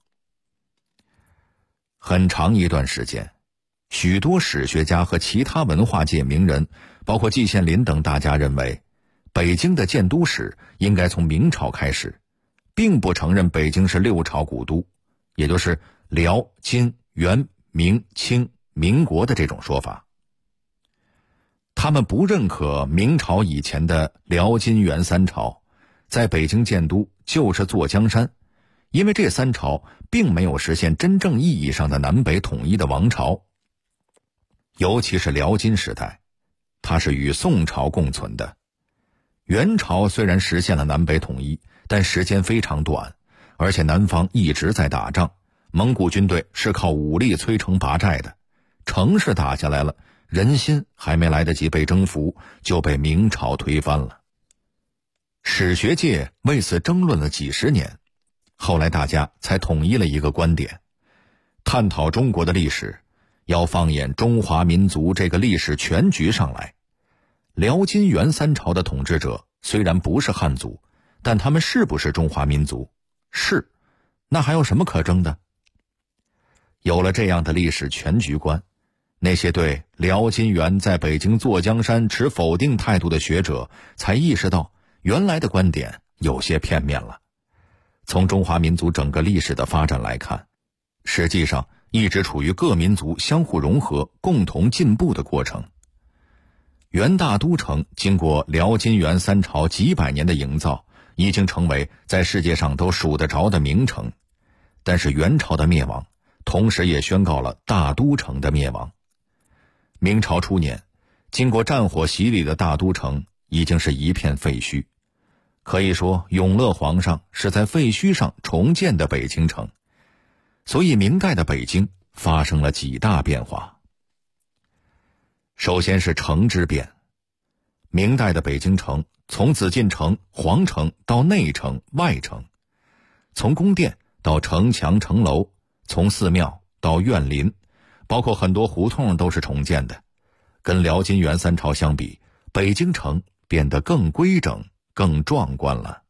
S7: 很长一段时间，许多史学家和其他文化界名人，包括季羡林等大家认为，北京的建都史应该从明朝开始，并不承认北京是六朝古都，也就是辽、金、元、明、清、民国的这种说法。他们不认可明朝以前的辽、金、元三朝在北京建都就是坐江山，因为这三朝并没有实现真正意义上的南北统一的王朝。尤其是辽金时代，它是与宋朝共存的。元朝虽然实现了南北统一，但时间非常短，而且南方一直在打仗，蒙古军队是靠武力摧城拔寨的，城市打下来了，人心还没来得及被征服，就被明朝推翻了。史学界为此争论了几十年，后来大家才统一了一个观点：探讨中国的历史，要放眼中华民族这个历史全局上来。辽金元三朝的统治者虽然不是汉族，但他们是不是中华民族？是，那还有什么可争的？有了这样的历史全局观，那些对辽金元在北京坐江山持否定态度的学者才意识到，原来的观点有些片面了。从中华民族整个历史的发展来看，实际上一直处于各民族相互融合、共同进步的过程。元大都城经过辽金元三朝几百年的营造，已经成为在世界上都数得着的名城。但是元朝的灭亡，同时也宣告了大都城的灭亡。明朝初年，经过战火洗礼的大都城已经是一片废墟，可以说永乐皇上是在废墟上重建的北京城。所以明代的北京发生了几大变化。首先是城之变。明代的北京城从紫禁城、皇城到内城、外城，从宫殿到城墙城楼，从寺庙到苑林，包括很多胡同都是重建的。跟辽金元三朝相比，北京城变得更规整、更壮观了。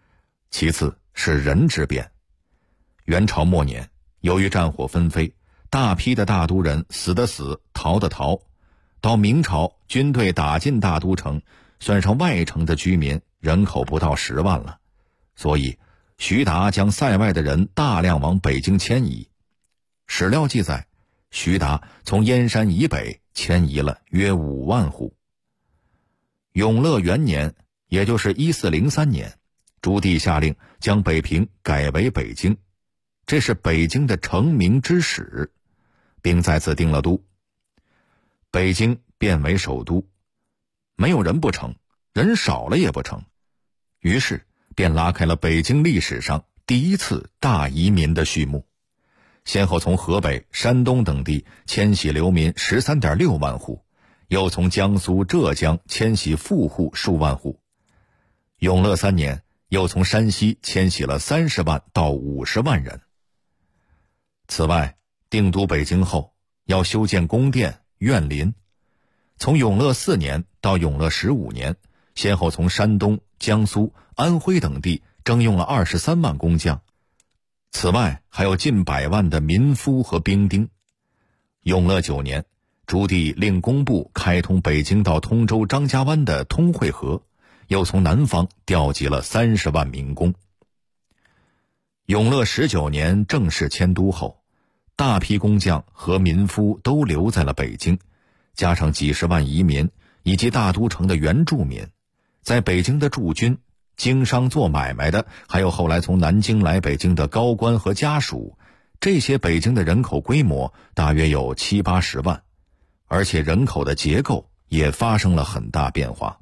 S7: 其次是人之变。元朝末年，由于战火纷飞， 大批的大都人死的死，逃的逃。到明朝军队打进大都城，算上外城的居民，人口不到10万了。所以徐达将塞外的人大量往北京迁移。史料记载，徐达从燕山以北迁移了约5万户。永乐元年，也就是1403年，朱棣下令将北平改为北京，这是北京的成名之始，并在此定了都。北京变为首都，没有人不成，人少了也不成，于是便拉开了北京历史上第一次大移民的序幕，先后从河北、山东等地迁徙流民 13.6 万户，又从江苏、浙江迁徙富户数万户。永乐3年，又从山西迁徙了30万到50万人。此外，定都北京后，要修建宫殿、苑林。从永乐4年到永乐15年，先后从山东、江苏、安徽等地征用了23万工匠。此外，还有近100万的民夫和兵丁。永乐9年，朱棣令工部开通北京到通州张家湾的通惠河，又从南方调集了30万民工。永乐19年正式迁都后，大批工匠和民夫都留在了北京，加上几十万移民以及大都城的原住民，在北京的驻军、经商做买卖的，还有后来从南京来北京的高官和家属，这些北京的人口规模大约有70-80万，而且人口的结构也发生了很大变化。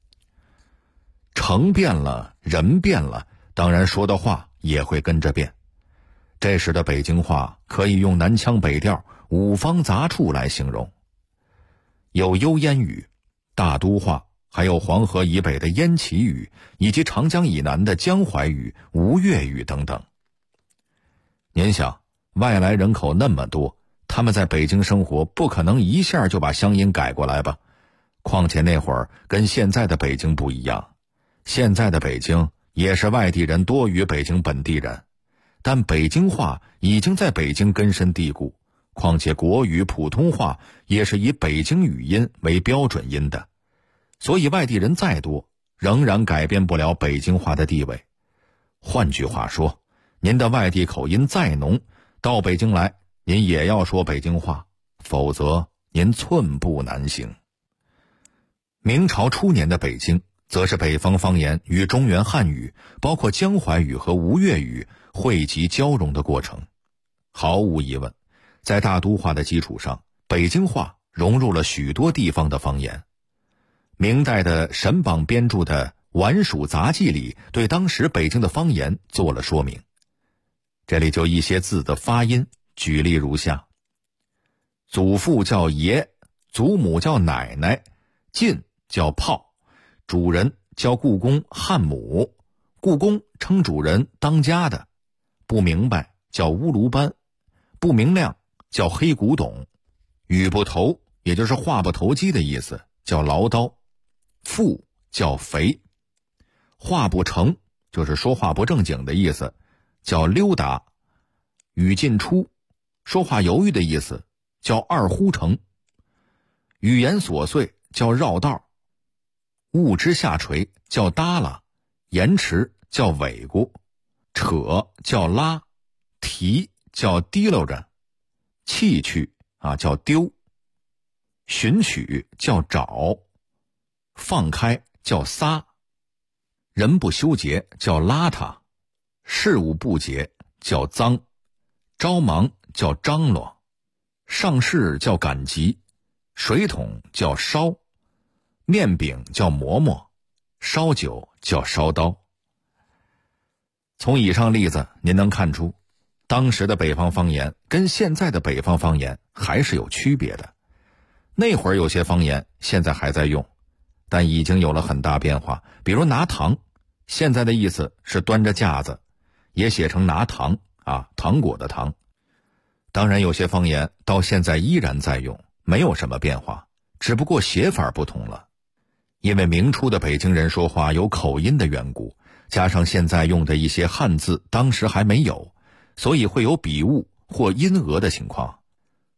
S7: 城变了，人变了，当然说的话也会跟着变。这时的北京话可以用南腔北调、五方杂处来形容，有幽燕语、大都话，还有黄河以北的燕齐语，以及长江以南的江淮语、吴越语等等。您想，外来人口那么多，他们在北京生活，不可能一下就把乡音改过来吧？况且那会儿跟现在的北京不一样，现在的北京也是外地人多于北京本地人，但北京话已经在北京根深蒂固，况且国语、普通话也是以北京语音为标准音的，所以外地人再多，仍然改变不了北京话的地位。换句话说，您的外地口音再浓，到北京来，您也要说北京话，否则您寸步难行。明朝初年的北京，则是北方方言与中原汉语，包括江淮语和吴越语汇集交融的过程。毫无疑问，在大都话的基础上，北京话融入了许多地方的方言。明代的沈榜编著的《皖蜀杂记》里对当时北京的方言做了说明。这里就一些字的发音，举例如下：祖父叫爷，祖母叫奶奶，进叫炮，主人叫故宫汉母，故宫称主人当家的，不明白叫乌卢班，不明亮叫黑古董，语不投也就是话不投机的意思，叫唠叨，富叫肥，话不成就是说话不正经的意思，叫溜达，语尽出说话犹豫的意思，叫二呼成，语言琐碎叫绕道，物之下垂叫耷拉，延迟叫尾咕，扯叫拉，提叫提溜着，弃去叫丢，寻取叫找，放开叫撒，人不修洁叫邋遢，事物不洁叫脏，着忙叫张罗，上市叫赶集，水桶叫烧，面饼叫馍馍，烧酒叫烧刀。从以上例子您能看出，当时的北方方言跟现在的北方方言还是有区别的。那会儿有些方言现在还在用，但已经有了很大变化。比如拿糖，现在的意思是端着架子，也写成拿糖糖果的糖。当然有些方言到现在依然在用，没有什么变化，只不过写法不同了。因为明初的北京人说话有口音的缘故，加上现在用的一些汉字当时还没有，所以会有笔误或音讹的情况。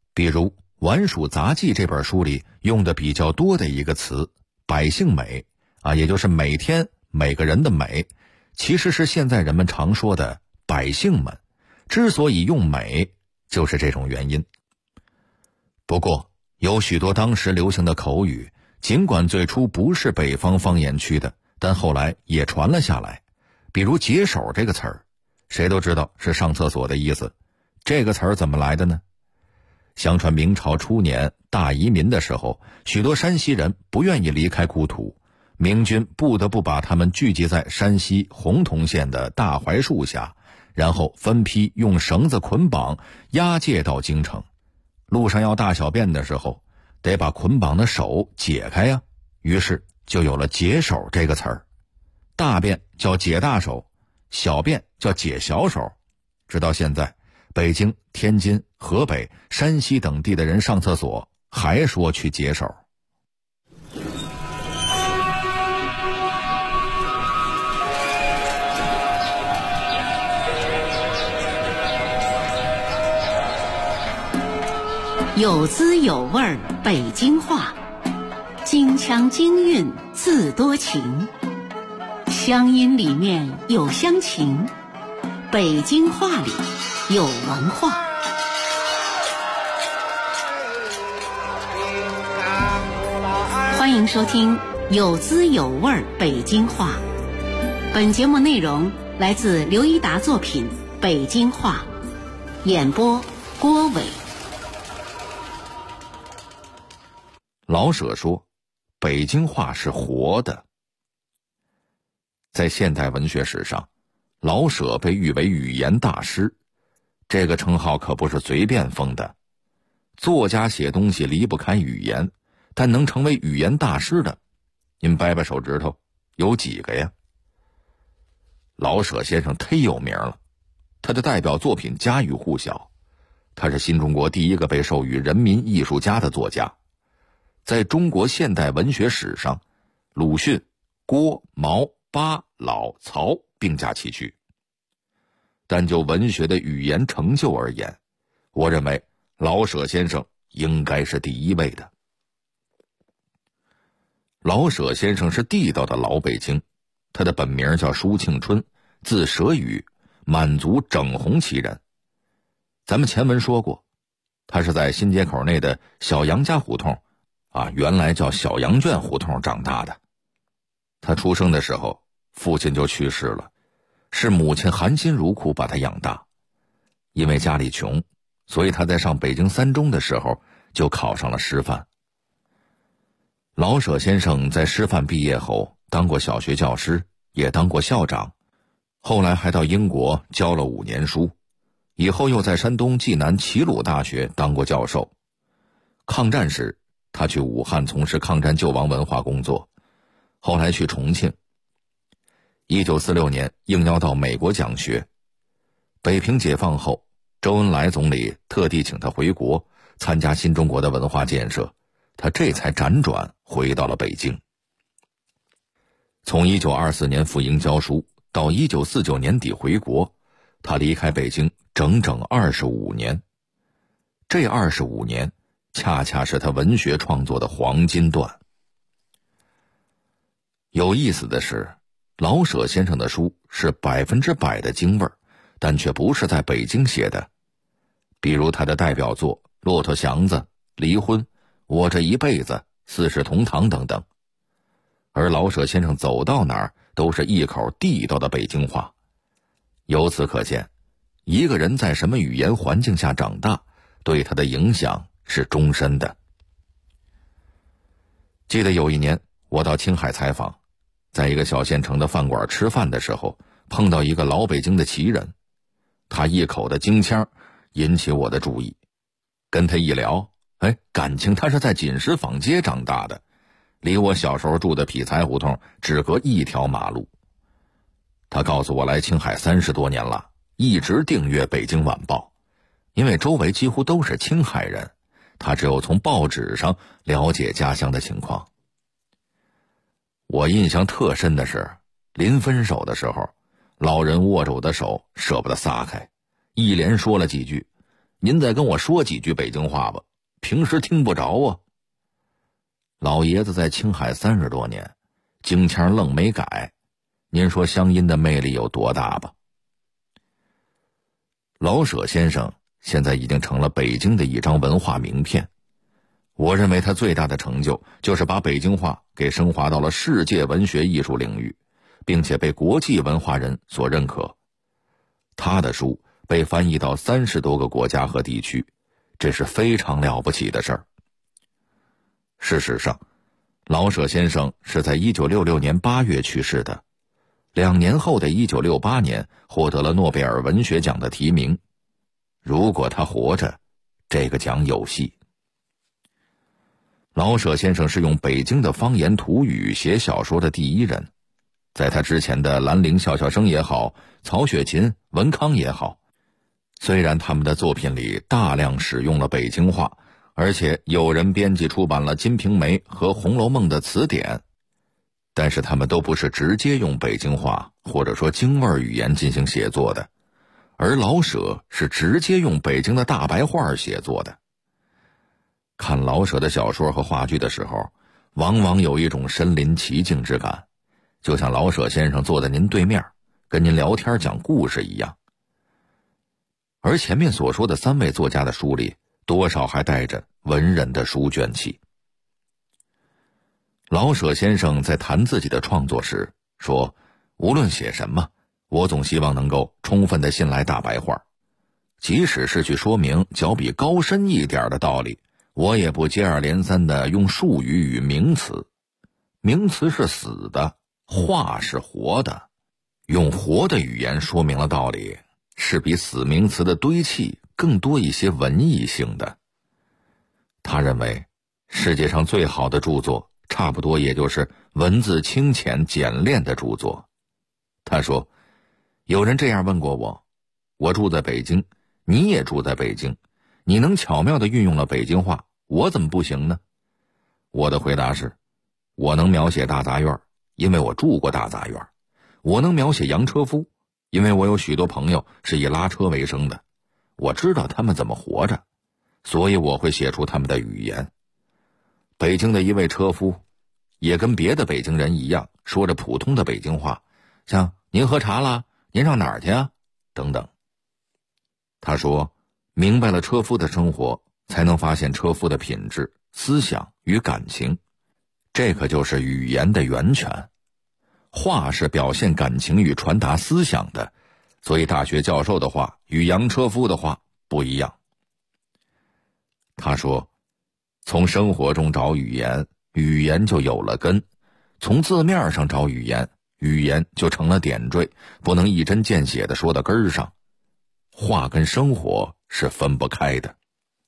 S7: 比如《晚蜀杂记》这本书里用的比较多的一个词百姓美也就是每天每个人的美，其实是现在人们常说的百姓们，之所以用美就是这种原因。不过有许多当时流行的口语，尽管最初不是北方方言区的，但后来也传了下来。比如解手这个词儿，谁都知道是上厕所的意思。这个词儿怎么来的呢？相传明朝初年大移民的时候，许多山西人不愿意离开故土，明军不得不把他们聚集在山西洪洞县的大槐树下，然后分批用绳子捆绑押解到京城。路上要大小便的时候，得把捆绑的手解开呀，于是就有了解手这个词儿。大便叫解大手，小便叫解小手。直到现在，北京、天津、河北、山西等地的人上厕所还说去解手。
S1: 有滋有味北京话，京腔京韵自多情，乡音里面有乡情，北京话里有文化。欢迎收听有滋有味北京话。本节目内容来自刘一达作品《北京话》，演播郭伟。
S7: 老舍说，北京话是活的。在现代文学史上，老舍被誉为语言大师，这个称号可不是随便封的。作家写东西离不开语言，但能成为语言大师的，您掰掰手指头，有几个呀？老舍先生忒有名了，他的代表作品家喻户晓，他是新中国第一个被授予人民艺术家的作家。在中国现代文学史上，鲁迅、郭、毛、巴、老、曹并驾齐驱。但就文学的语言成就而言，我认为老舍先生应该是第一位的。老舍先生是地道的老北京，他的本名叫舒庆春，字舍宇，满族整红旗人。咱们前文说过，他是在新街口内的小杨家胡同原来叫小羊圈胡同长大的。他出生的时候，父亲就去世了，是母亲含辛茹苦把他养大。因为家里穷，所以他在上北京三中的时候就考上了师范。老舍先生在师范毕业后当过小学教师，也当过校长，后来还到英国教了5年书，以后又在山东济南齐鲁大学当过教授。抗战时他去武汉从事抗战救亡文化工作，后来去重庆。1946年应邀到美国讲学。北平解放后，周恩来总理特地请他回国参加新中国的文化建设，他这才辗转回到了北京。从1924年赴英教书到1949年底回国，他离开北京整整25年。这25年恰恰是他文学创作的黄金段。有意思的是，老舍先生的书是100%的京味儿，但却不是在北京写的。比如他的代表作《骆驼祥子》《离婚》《我这一辈子》《四世同堂》等等。而老舍先生走到哪儿都是一口地道的北京话。由此可见，一个人在什么语言环境下长大，对他的影响是终身的。记得有一年我到青海采访，在一个小县城的饭馆吃饭的时候，碰到一个老北京的旗人，他一口的京腔引起我的注意。跟他一聊，感情他是在锦石坊街长大的，离我小时候住的匹才胡同只隔一条马路。他告诉我来青海30多年了，一直订阅《北京晚报》，因为周围几乎都是青海人，他只有从报纸上了解家乡的情况。我印象特深的是，临分手的时候，老人握着我的手舍不得撒开，一连说了几句： 您再跟我说几句北京话吧，平时听不着啊。老爷子在青海30多年，京腔愣没改，您说乡音的魅力有多大吧？老舍先生现在已经成了北京的一张文化名片。我认为他最大的成就就是把北京话给升华到了世界文学艺术领域，并且被国际文化人所认可。他的书被翻译到30多个国家和地区，这是非常了不起的事儿。事实上，老舍先生是在1966年8月去世的，2年后的1968年获得了诺贝尔文学奖的提名。如果他活着，这个奖有戏。老舍先生是用北京的方言土语写小说的第一人，在他之前的兰陵笑笑生也好，曹雪芹、文康也好，虽然他们的作品里大量使用了北京话，而且有人编辑出版了《金瓶梅》和《红楼梦》的词典，但是他们都不是直接用北京话或者说京味语言进行写作的，而老舍是直接用北京的大白话写作的。看老舍的小说和话剧的时候，往往有一种身临其境之感，就像老舍先生坐在您对面，跟您聊天讲故事一样。而前面所说的3位作家的书里，多少还带着文人的书卷气。老舍先生在谈自己的创作时说，无论写什么，我总希望能够充分地信赖大白话，即使是去说明较比高深一点的道理，我也不接二连三地用术语与名词。名词是死的，话是活的，用活的语言说明了道理，是比死名词的堆砌更多一些文艺性的。他认为世界上最好的著作差不多也就是文字清浅简练的著作。他说，有人这样问过我，我住在北京，你也住在北京，你能巧妙地运用了北京话，我怎么不行呢？我的回答是，我能描写大杂院，因为我住过大杂院；我能描写洋车夫，因为我有许多朋友是以拉车为生的，我知道他们怎么活着，所以我会写出他们的语言。北京的一位车夫也跟别的北京人一样，说着普通的北京话，像您喝茶了，您上哪儿去啊，等等。他说，明白了车夫的生活，才能发现车夫的品质、思想与感情，这可就是语言的源泉。话是表现感情与传达思想的，所以大学教授的话与洋车夫的话不一样。他说，从生活中找语言，语言就有了根；从字面上找语言，语言就成了点缀，不能一针见血地说到根儿上。话跟生活是分不开的。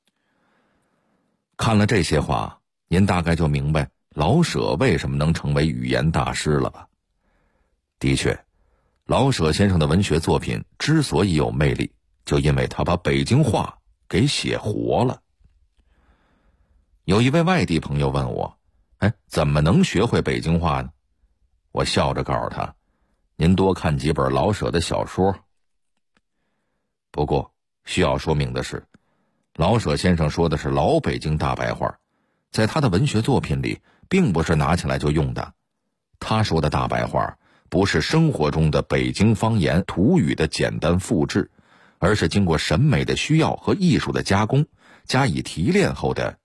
S7: 看了这些话，您大概就明白老舍为什么能成为语言大师了吧？的确，老舍先生的文学作品之所以有魅力，就因为他把北京话给写活了。有一位外地朋友问我，怎么能学会北京话呢？我笑着告诉他，您多看几本老舍的小说。不过需要说明的是，老舍先生说的是老北京大白话，在他的文学作品里并不是拿起来就用的。他说的大白话不是生活中的北京方言土语的简单复制，而是经过审美的需要和艺术的加工，加以提炼后的